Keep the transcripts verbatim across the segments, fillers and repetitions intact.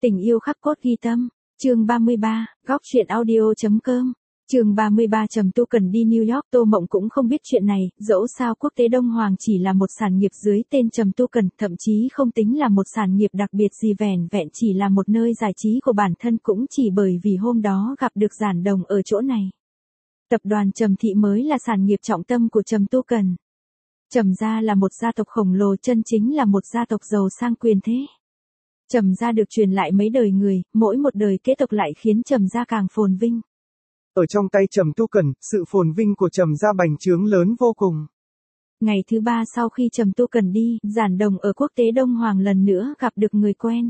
Tình yêu khắc cốt ghi tâm, chương ba mươi ba, góc truyện audio.com. Chương ba mươi ba Trầm Tu Cần đi New York. Tô Mộng cũng không biết chuyện này, dẫu sao Quốc tế Đông Hoàng chỉ là một sản nghiệp dưới tên Trầm Tu Cần, thậm chí không tính là một sản nghiệp đặc biệt gì, vẻn vẹn chỉ là một nơi giải trí của bản thân, cũng chỉ bởi vì hôm đó gặp được Giản Đồng ở chỗ này. Tập đoàn Trầm Thị mới là sản nghiệp trọng tâm của Trầm Tu Cần. Trầm gia là một gia tộc khổng lồ, chân chính là một gia tộc giàu sang quyền thế. Trầm gia được truyền lại mấy đời người, mỗi một đời kế tục lại khiến Trầm gia càng phồn vinh. Ở trong tay Trầm Tu Cần, sự phồn vinh của Trầm gia bành trướng lớn vô cùng. Ngày thứ ba sau khi Trầm Tu Cần đi, Giản Đồng ở Quốc tế Đông Hoàng lần nữa gặp được người quen.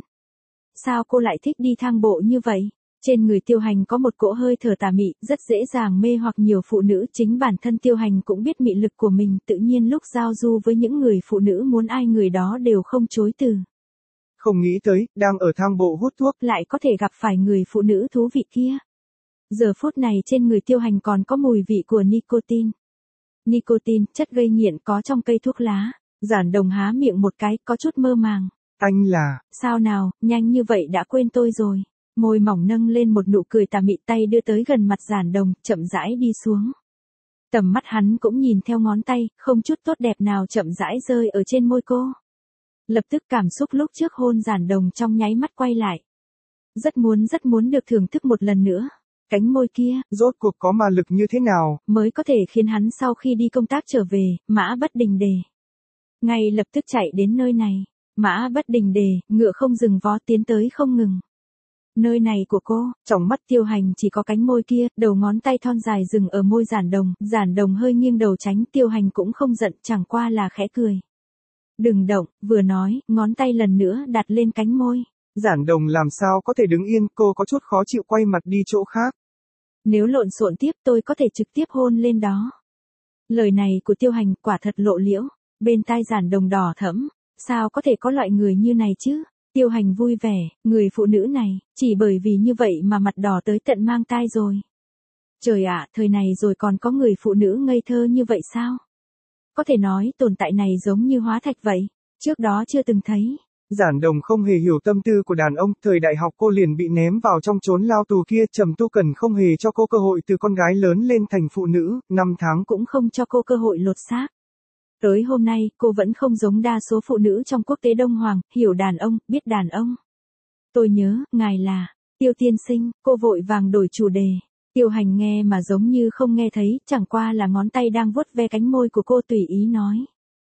Sao cô lại thích đi thang bộ như vậy? Trên người Tiêu Hành có một cỗ hơi thở tà mị, rất dễ dàng mê hoặc nhiều phụ nữ, chính bản thân Tiêu Hành cũng biết mị lực của mình, tự nhiên lúc giao du với những người phụ nữ muốn ai người đó đều không chối từ. Không nghĩ tới, đang ở thang bộ hút thuốc, lại có thể gặp phải người phụ nữ thú vị kia. Giờ phút này trên người Tiêu Hành còn có mùi vị của nicotine. Nicotine, chất gây nghiện có trong cây thuốc lá. Giản Đồng há miệng một cái, có chút mơ màng. Anh là... Sao nào, nhanh như vậy đã quên tôi rồi. Môi mỏng nâng lên một nụ cười tà mị, tay đưa tới gần mặt Giản Đồng, chậm rãi đi xuống. Tầm mắt hắn cũng nhìn theo ngón tay, không chút tốt đẹp nào chậm rãi rơi ở trên môi cô. Lập tức cảm xúc lúc trước hôn Giản Đồng trong nháy mắt quay lại. Rất muốn rất muốn được thưởng thức một lần nữa. Cánh môi kia, rốt cuộc có ma lực như thế nào, mới có thể khiến hắn sau khi đi công tác trở về, Mã Bất Đình Đề. Ngay lập tức chạy đến nơi này. Mã Bất Đình Đề, ngựa không dừng vó tiến tới không ngừng. Nơi này của cô, trong mắt Tiêu Hành chỉ có cánh môi kia, đầu ngón tay thon dài dừng ở môi Giản Đồng, Giản Đồng hơi nghiêng đầu tránh, Tiêu Hành cũng không giận, chẳng qua là khẽ cười. Đừng động, vừa nói, ngón tay lần nữa đặt lên cánh môi. Giản Đồng làm sao có thể đứng yên, cô có chút khó chịu quay mặt đi chỗ khác. Nếu lộn xộn tiếp tôi có thể trực tiếp hôn lên đó. Lời này của Tiêu Hành quả thật lộ liễu, bên tai Giản Đồng đỏ thẫm, sao có thể có loại người như này chứ? Tiêu Hành vui vẻ, người phụ nữ này, chỉ bởi vì như vậy mà mặt đỏ tới tận mang tai rồi. Trời ạ, thời này rồi còn có người phụ nữ ngây thơ như vậy sao? Có thể nói tồn tại này giống như hóa thạch vậy, trước đó chưa từng thấy. Giản Đồng không hề hiểu tâm tư của đàn ông, thời đại học cô liền bị ném vào trong chốn lao tù kia, Trầm Tu Cần không hề cho cô cơ hội từ con gái lớn lên thành phụ nữ, năm tháng cũng không cho cô cơ hội lột xác. Tới hôm nay, cô vẫn không giống đa số phụ nữ trong Quốc tế Đông Hoàng, hiểu đàn ông, biết đàn ông. Tôi nhớ, ngài là, Tiêu tiên sinh, cô vội vàng đổi chủ đề. Tiêu Hành nghe mà giống như không nghe thấy, chẳng qua là ngón tay đang vuốt ve cánh môi của cô tùy ý nói.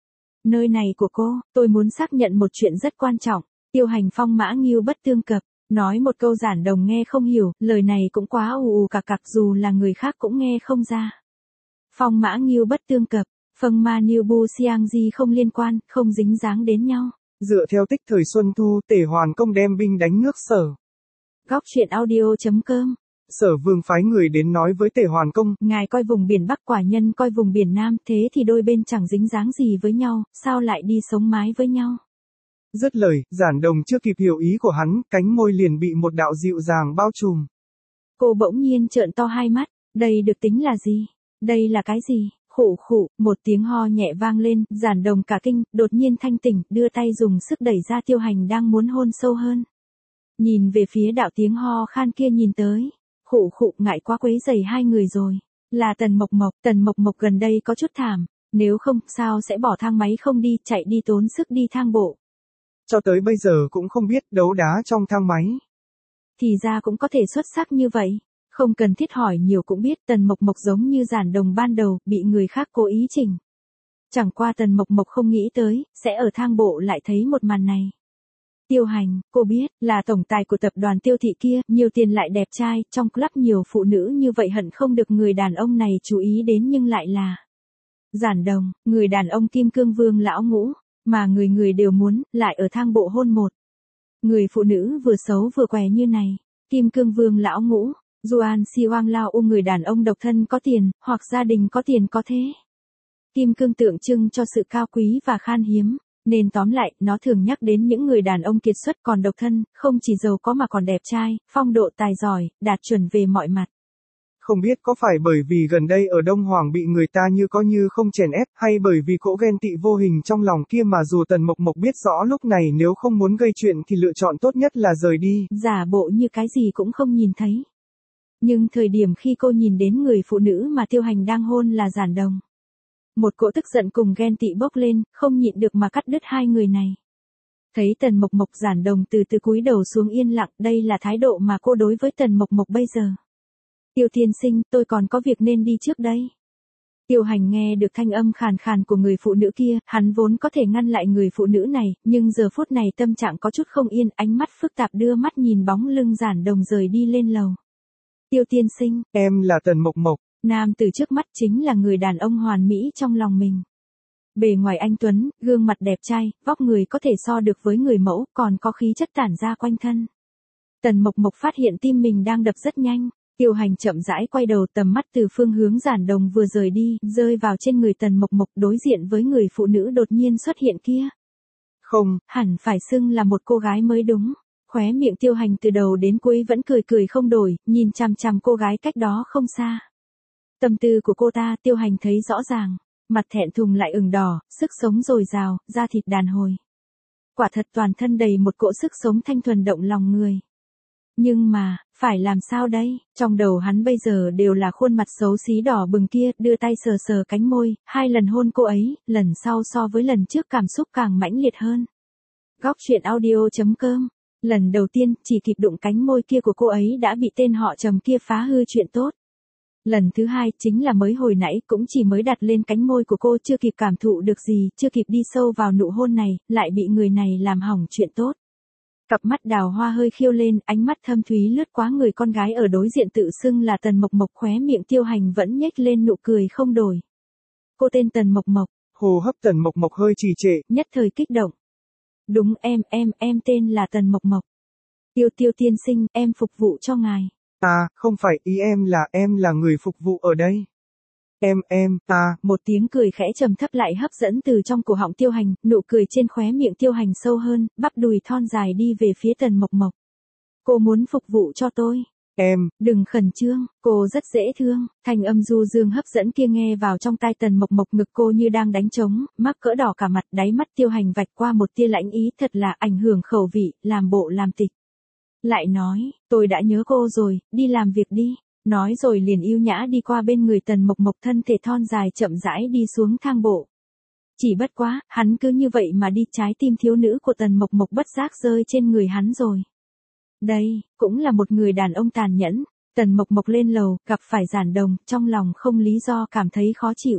Nơi này của cô, tôi muốn xác nhận một chuyện rất quan trọng. Tiêu Hành phong mã nghiêu bất tương cập, nói một câu Giản Đồng nghe không hiểu, lời này cũng quá ù ù cạc cạc, dù là người khác cũng nghe không ra. Phong mã nghiêu bất tương cập, Phâng Ma Niu Bu Siang Di không liên quan, không dính dáng đến nhau. Dựa theo tích thời Xuân Thu, Tể Hoàn Công đem binh đánh nước Sở. Góc truyện audio.com. Sở Vương phái người đến nói với Tể Hoàn Công, ngài coi vùng biển Bắc, quả nhân coi vùng biển Nam, thế thì đôi bên chẳng dính dáng gì với nhau, sao lại đi sống mái với nhau? Dứt lời, Giản Đồng chưa kịp hiểu ý của hắn, cánh môi liền bị một đạo dịu dàng bao trùm. Cô bỗng nhiên trợn to hai mắt, đây được tính là gì? Đây là cái gì? Khụ khụ, một tiếng ho nhẹ vang lên, Giản Đồng cả kinh, đột nhiên thanh tỉnh, đưa tay dùng sức đẩy ra Tiêu Hành đang muốn hôn sâu hơn. Nhìn về phía đạo tiếng ho khan kia nhìn tới. Khụ khụ, ngại quá quấy rầy hai người rồi. Là Tần Mộc Mộc, Tần Mộc Mộc gần đây có chút thảm, nếu không, sao sẽ bỏ thang máy không đi, chạy đi tốn sức đi thang bộ. Cho tới bây giờ cũng không biết đấu đá trong thang máy. Thì ra cũng có thể xuất sắc như vậy. Không cần thiết hỏi nhiều cũng biết Tần Mộc Mộc giống như Giản Đồng ban đầu, bị người khác cố ý chỉnh. Chẳng qua Tần Mộc Mộc không nghĩ tới, sẽ ở thang bộ lại thấy một màn này. Tiêu Hành, cô biết, là tổng tài của tập đoàn Tiêu Thị kia, nhiều tiền lại đẹp trai, trong club nhiều phụ nữ như vậy hận không được người đàn ông này chú ý đến, nhưng lại là Giản Đồng, người đàn ông Kim Cương Vương lão ngũ, mà người người đều muốn, lại ở thang bộ hôn một. Người phụ nữ vừa xấu vừa què như này, Kim Cương Vương lão ngũ. Juan Si Hoang Lao U, người đàn ông độc thân có tiền, hoặc gia đình có tiền có thế. Kim cương tượng trưng cho sự cao quý và khan hiếm, nên tóm lại, nó thường nhắc đến những người đàn ông kiệt xuất còn độc thân, không chỉ giàu có mà còn đẹp trai, phong độ tài giỏi, đạt chuẩn về mọi mặt. Không biết có phải bởi vì gần đây ở Đông Hoàng bị người ta như có như không chèn ép, hay bởi vì cỗ ghen tị vô hình trong lòng kia mà dù Tần Mộc Mộc biết rõ lúc này nếu không muốn gây chuyện thì lựa chọn tốt nhất là rời đi. Giả bộ như cái gì cũng không nhìn thấy. Nhưng thời điểm khi cô nhìn đến người phụ nữ mà Tiêu Hành đang hôn là Giản Đồng. Một cỗ tức giận cùng ghen tị bốc lên, không nhịn được mà cắt đứt hai người này. Thấy Tần Mộc Mộc Giản Đồng từ từ cúi đầu xuống yên lặng, đây là thái độ mà cô đối với Tần Mộc Mộc bây giờ. Tiêu tiên sinh, tôi còn có việc nên đi trước đây. Tiêu Hành nghe được thanh âm khàn khàn của người phụ nữ kia, hắn vốn có thể ngăn lại người phụ nữ này, nhưng giờ phút này tâm trạng có chút không yên, ánh mắt phức tạp đưa mắt nhìn bóng lưng Giản Đồng rời đi lên lầu. Tiêu tiên sinh, em là Tần Mộc Mộc. Nam từ trước mắt chính là người đàn ông hoàn mỹ trong lòng mình. Bề ngoài anh tuấn, gương mặt đẹp trai, vóc người có thể so được với người mẫu, còn có khí chất tản ra quanh thân. Tần Mộc Mộc phát hiện tim mình đang đập rất nhanh. Tiêu Hành chậm rãi quay đầu, tầm mắt từ phương hướng Giản Đồng vừa rời đi, rơi vào trên người Tần Mộc Mộc đối diện với người phụ nữ đột nhiên xuất hiện kia. Không, hẳn phải xưng là một cô gái mới đúng. Khóe miệng Tiêu Hành từ đầu đến cuối vẫn cười cười không đổi, nhìn chằm chằm cô gái cách đó không xa. Tâm tư của cô ta Tiêu Hành thấy rõ ràng, mặt thẹn thùng lại ửng đỏ, sức sống dồi dào, da thịt đàn hồi. Quả thật toàn thân đầy một cỗ sức sống thanh thuần động lòng người. Nhưng mà, phải làm sao đây? Trong đầu hắn bây giờ đều là khuôn mặt xấu xí đỏ bừng kia, đưa tay sờ sờ cánh môi, hai lần hôn cô ấy, lần sau so với lần trước cảm xúc càng mãnh liệt hơn. Góc truyện audio chấm com. Lần đầu tiên, chỉ kịp đụng cánh môi kia của cô ấy đã bị tên họ Trầm kia phá hư chuyện tốt. Lần thứ hai, chính là mới hồi nãy, cũng chỉ mới đặt lên cánh môi của cô, chưa kịp cảm thụ được gì, chưa kịp đi sâu vào nụ hôn này, lại bị người này làm hỏng chuyện tốt. Cặp mắt đào hoa hơi khiêu lên, ánh mắt thâm thúy lướt qua người con gái ở đối diện tự xưng là Tần Mộc Mộc, khóe miệng Tiêu Hành vẫn nhếch lên nụ cười không đổi. Cô tên Tần Mộc Mộc. Hô hấp Tần Mộc Mộc hơi trì trệ, nhất thời kích động. Đúng em, em, em tên là Tần Mộc Mộc. Tiêu Tiêu tiên sinh, em phục vụ cho ngài. À, không phải, ý em là, em là người phục vụ ở đây. Em, em, à, một tiếng cười khẽ trầm thấp lại hấp dẫn từ trong cổ họng Tiêu Hành, nụ cười trên khóe miệng Tiêu Hành sâu hơn, bắp đùi thon dài đi về phía Tần Mộc Mộc. Cô muốn phục vụ cho tôi. Em, đừng khẩn trương, cô rất dễ thương. Thanh âm du dương hấp dẫn kia nghe vào trong tai Tần Mộc Mộc, ngực cô như đang đánh trống, mắc cỡ đỏ cả mặt, đáy mắt Tiêu Hành vạch qua một tia lãnh ý, thật là ảnh hưởng khẩu vị, làm bộ làm tịch. Lại nói, tôi đã nhớ cô rồi, đi làm việc đi. Nói rồi liền yêu nhã đi qua bên người Tần Mộc Mộc, thân thể thon dài chậm rãi đi xuống thang bộ. Chỉ bất quá, hắn cứ như vậy mà đi, trái tim thiếu nữ của Tần Mộc Mộc bất giác rơi trên người hắn rồi. Đây, cũng là một người đàn ông tàn nhẫn. Tần Mộc Mộc lên lầu, gặp phải Giản Đồng, trong lòng không lý do cảm thấy khó chịu.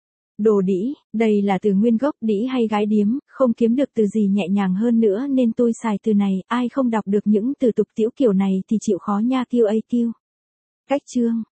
Đồ đĩ, đây là từ nguyên gốc đĩ hay gái điếm, không kiếm được từ gì nhẹ nhàng hơn nữa nên tôi xài từ này, ai không đọc được những từ tục tiễu kiểu này thì chịu khó nha kiêu a kiêu. Cách chương